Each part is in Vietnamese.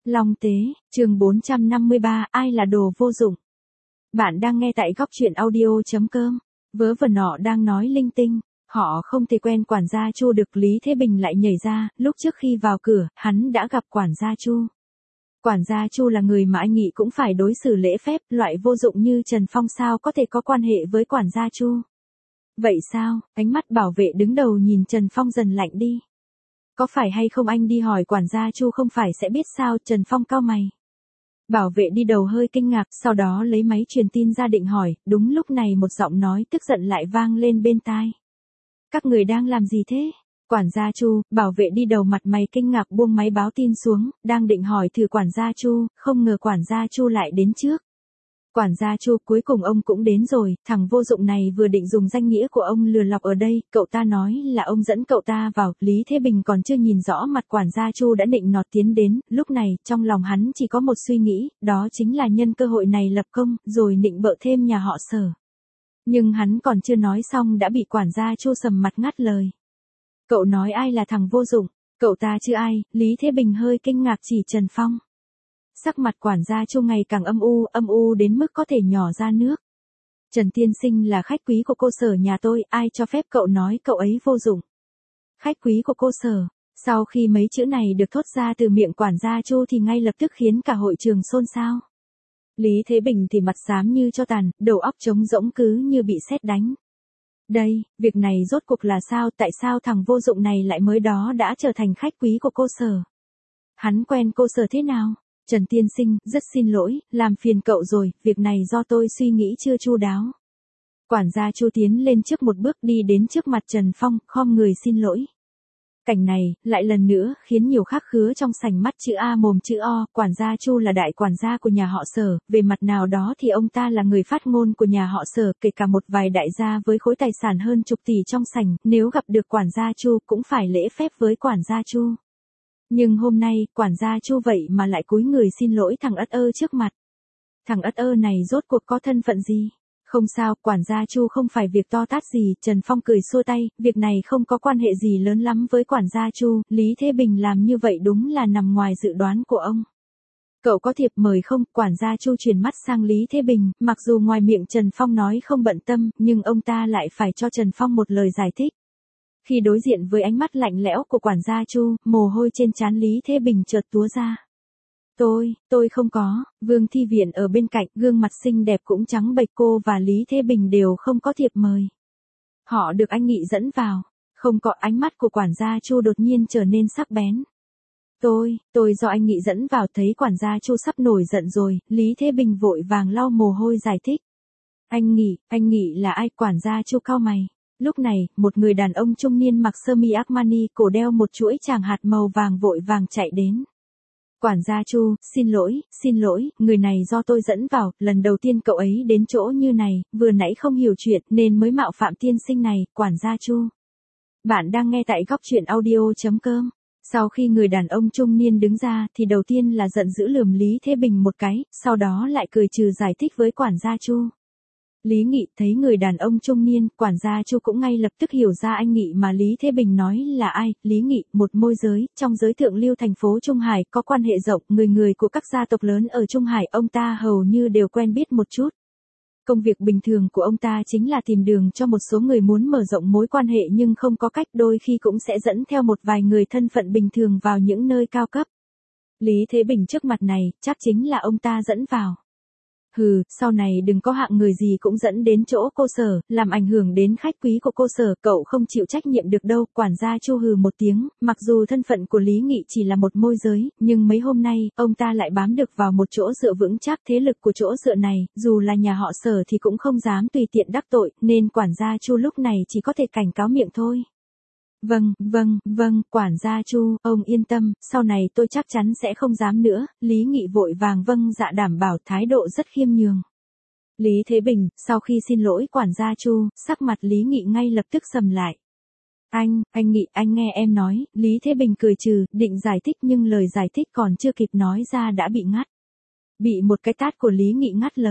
Long Tế, chương 453, ai là đồ vô dụng? Bạn đang nghe tại góc truyện audio.com. Vớ vẩn nọ đang nói linh tinh, họ không thể quen quản gia Chu được. Lý Thế Bình lại nhảy ra, lúc trước khi vào cửa, hắn đã gặp quản gia Chu. Quản gia Chu là người mà anh nghĩ cũng phải đối xử lễ phép, loại vô dụng như Trần Phong sao có thể có quan hệ với quản gia Chu. Vậy sao? Ánh mắt bảo vệ đứng đầu nhìn Trần Phong dần lạnh đi. Có phải hay không anh đi hỏi quản gia Chu không phải sẽ biết sao? Trần Phong cau mày. Bảo vệ đi đầu hơi kinh ngạc, sau đó lấy máy truyền tin ra định hỏi, đúng lúc này một giọng nói tức giận lại vang lên bên tai. Các người đang làm gì thế? Quản gia Chu. Bảo vệ đi đầu mặt mày kinh ngạc buông máy báo tin xuống, đang định hỏi thử quản gia Chu, không ngờ quản gia Chu lại đến trước. Quản gia Chu, cuối cùng ông cũng đến rồi, thằng vô dụng này vừa định dùng danh nghĩa của ông lừa lọc ở đây, cậu ta nói là ông dẫn cậu ta vào. Lý Thế Bình còn chưa nhìn rõ mặt quản gia Chu đã định nọt tiến đến, lúc này, trong lòng hắn chỉ có một suy nghĩ, đó chính là nhân cơ hội này lập công, rồi nịnh bợ thêm nhà họ Sở. Nhưng hắn còn chưa nói xong đã bị quản gia Chu sầm mặt ngắt lời. Cậu nói ai là thằng vô dụng? Cậu ta chứ ai? Lý Thế Bình hơi kinh ngạc chỉ Trần Phong. Sắc mặt quản gia Chu ngày càng âm u đến mức có thể nhỏ ra nước. Trần tiên sinh là khách quý của cô Sở nhà tôi, ai cho phép cậu nói cậu ấy vô dụng? Khách quý của cô Sở. Sau khi mấy chữ này được thốt ra từ miệng quản gia Chu thì ngay lập tức khiến cả hội trường xôn xao. Lý Thế Bình thì mặt xám như tro tàn, đầu óc trống rỗng cứ như bị sét đánh. Đây, việc này rốt cuộc là sao? Tại sao thằng vô dụng này lại mới đó đã trở thành khách quý của cô Sở? Hắn quen cô Sở thế nào? Trần tiên sinh, rất xin lỗi, làm phiền cậu rồi, việc này do tôi suy nghĩ chưa chu đáo. Quản gia Chu tiến lên trước một bước đi đến trước mặt Trần Phong, khom người xin lỗi. Cảnh này, lại lần nữa, khiến nhiều khắc khứa trong sảnh mắt chữ A mồm chữ O. Quản gia Chu là đại quản gia của nhà họ Sở, về mặt nào đó thì ông ta là người phát ngôn của nhà họ Sở, kể cả một vài đại gia với khối tài sản hơn chục tỷ trong sảnh, nếu gặp được quản gia Chu cũng phải lễ phép với quản gia Chu. Nhưng hôm nay, quản gia Chu vậy mà lại cúi người xin lỗi thằng ất ơ trước mặt. Thằng ất ơ này rốt cuộc có thân phận gì? Không sao, quản gia Chu không phải việc to tát gì, Trần Phong cười xua tay, việc này không có quan hệ gì lớn lắm với quản gia Chu. Lý Thế Bình làm như vậy đúng là nằm ngoài dự đoán của ông. Cậu có thiệp mời không? Quản gia Chu chuyển mắt sang Lý Thế Bình, mặc dù ngoài miệng Trần Phong nói không bận tâm, nhưng ông ta lại phải cho Trần Phong một lời giải thích. Khi đối diện với ánh mắt lạnh lẽo của quản gia Chu, mồ hôi trên trán Lý Thế Bình chợt túa ra. Tôi không có. Vương Thi Viện ở bên cạnh, gương mặt xinh đẹp cũng trắng bệch, cô và Lý Thế Bình đều không có thiệp mời. Họ được anh Nghị dẫn vào. Không có. Ánh mắt của quản gia Chu đột nhiên trở nên sắc bén. Tôi do anh Nghị dẫn vào. Thấy quản gia Chu sắp nổi giận rồi, Lý Thế Bình vội vàng lau mồ hôi giải thích. Anh Nghị là ai? Quản gia Chu cau mày. Lúc này, một người đàn ông trung niên mặc sơ mi Armani, cổ đeo một chuỗi tràng hạt màu vàng vội vàng chạy đến. Quản gia Chu, xin lỗi, người này do tôi dẫn vào, lần đầu tiên cậu ấy đến chỗ như này, vừa nãy không hiểu chuyện nên mới mạo phạm tiên sinh này. Quản gia Chu. Bạn đang nghe tại góc truyện audio.com. Sau khi người đàn ông trung niên đứng ra thì đầu tiên là giận dữ lườm Lý Thế Bình một cái, sau đó lại cười trừ giải thích với quản gia Chu. Lý Nghị thấy người đàn ông trung niên, quản gia Chu cũng ngay lập tức hiểu ra anh Nghị mà Lý Thế Bình nói là ai. Lý Nghị, một môi giới, trong giới thượng lưu thành phố Trung Hải, có quan hệ rộng, người của các gia tộc lớn ở Trung Hải, ông ta hầu như đều quen biết một chút. Công việc bình thường của ông ta chính là tìm đường cho một số người muốn mở rộng mối quan hệ nhưng không có cách, đôi khi cũng sẽ dẫn theo một vài người thân phận bình thường vào những nơi cao cấp. Lý Thế Bình trước mặt này, chắc chính là ông ta dẫn vào. Hừ, sau này đừng có hạng người gì cũng dẫn đến chỗ cô Sở, làm ảnh hưởng đến khách quý của cô Sở, cậu không chịu trách nhiệm được đâu. Quản gia Chu hừ một tiếng, mặc dù thân phận của Lý Nghị chỉ là một môi giới, nhưng mấy hôm nay, ông ta lại bám được vào một chỗ dựa vững chắc. Thế lực của chỗ dựa này, dù là nhà họ Sở thì cũng không dám tùy tiện đắc tội, nên quản gia Chu lúc này chỉ có thể cảnh cáo miệng thôi. Vâng, quản gia Chu, ông yên tâm, sau này tôi chắc chắn sẽ không dám nữa. Lý Nghị vội vàng vâng dạ đảm bảo, thái độ rất khiêm nhường. Lý Thế Bình, sau khi xin lỗi quản gia Chu, sắc mặt Lý Nghị ngay lập tức sầm lại. Anh Nghị, anh nghe em nói. Lý Thế Bình cười trừ, định giải thích nhưng lời giải thích còn chưa kịp nói ra đã bị ngắt. Bị một cái tát của Lý Nghị ngắt lời.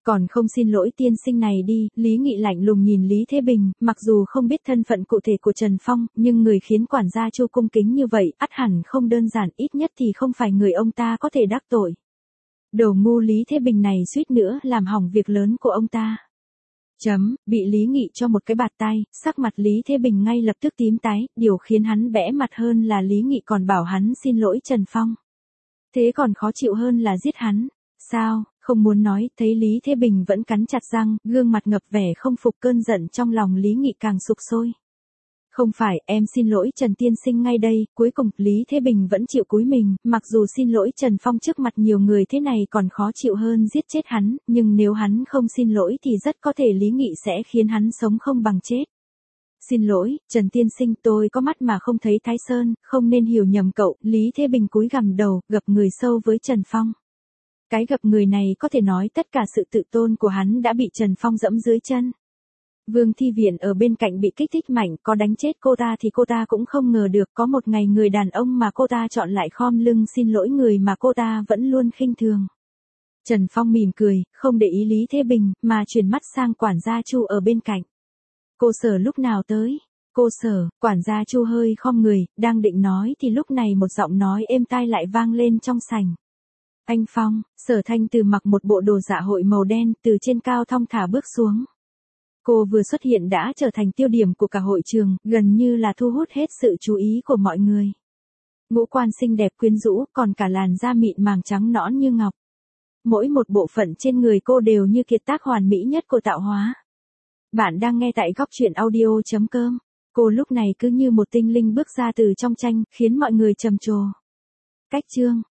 Còn không xin lỗi tiên sinh này đi, Lý Nghị lạnh lùng nhìn Lý Thế Bình, mặc dù không biết thân phận cụ thể của Trần Phong, nhưng người khiến quản gia Chu cung kính như vậy, ắt hẳn không đơn giản, ít nhất thì không phải người ông ta có thể đắc tội. Đồ ngu Lý Thế Bình này suýt nữa làm hỏng việc lớn của ông ta. Bị Lý Nghị cho một cái bạt tay, sắc mặt Lý Thế Bình ngay lập tức tím tái, điều khiến hắn bẽ mặt hơn là Lý Nghị còn bảo hắn xin lỗi Trần Phong. Thế còn khó chịu hơn là giết hắn. Sao, không muốn nói, thấy Lý Thế Bình vẫn cắn chặt răng, gương mặt ngập vẻ không phục, cơn giận trong lòng Lý Nghị càng sục sôi. Không phải, em xin lỗi Trần tiên sinh ngay đây, cuối cùng Lý Thế Bình vẫn chịu cúi mình, mặc dù xin lỗi Trần Phong trước mặt nhiều người thế này còn khó chịu hơn giết chết hắn, nhưng nếu hắn không xin lỗi thì rất có thể Lý Nghị sẽ khiến hắn sống không bằng chết. Xin lỗi, Trần tiên sinh, tôi có mắt mà không thấy Thái Sơn, không nên hiểu nhầm cậu. Lý Thế Bình cúi gằm đầu, gập người sâu với Trần Phong. Cái gập người này có thể nói tất cả sự tự tôn của hắn đã bị Trần Phong dẫm dưới chân. Vương Thi Viện ở bên cạnh bị kích thích mạnh, có đánh chết cô ta thì cô ta cũng không ngờ được có một ngày người đàn ông mà cô ta chọn lại khom lưng xin lỗi người mà cô ta vẫn luôn khinh thường. Trần Phong mỉm cười, không để ý Lý Thế Bình, mà chuyển mắt sang quản gia Chu ở bên cạnh. Cô Sở lúc nào tới? Cô Sở, quản gia Chu hơi khom người, đang định nói thì lúc này một giọng nói êm tai lại vang lên trong sảnh. Anh Phong, Sở Thanh Từ mặc một bộ đồ dạ hội màu đen, từ trên cao thong thả bước xuống. Cô vừa xuất hiện đã trở thành tiêu điểm của cả hội trường, gần như là thu hút hết sự chú ý của mọi người. Ngũ quan xinh đẹp quyến rũ, còn cả làn da mịn màng trắng nõn như ngọc. Mỗi một bộ phận trên người cô đều như kiệt tác hoàn mỹ nhất của tạo hóa. Bạn đang nghe tại góc truyện audio.com. Cô lúc này cứ như một tinh linh bước ra từ trong tranh, khiến mọi người trầm trồ. Cách chương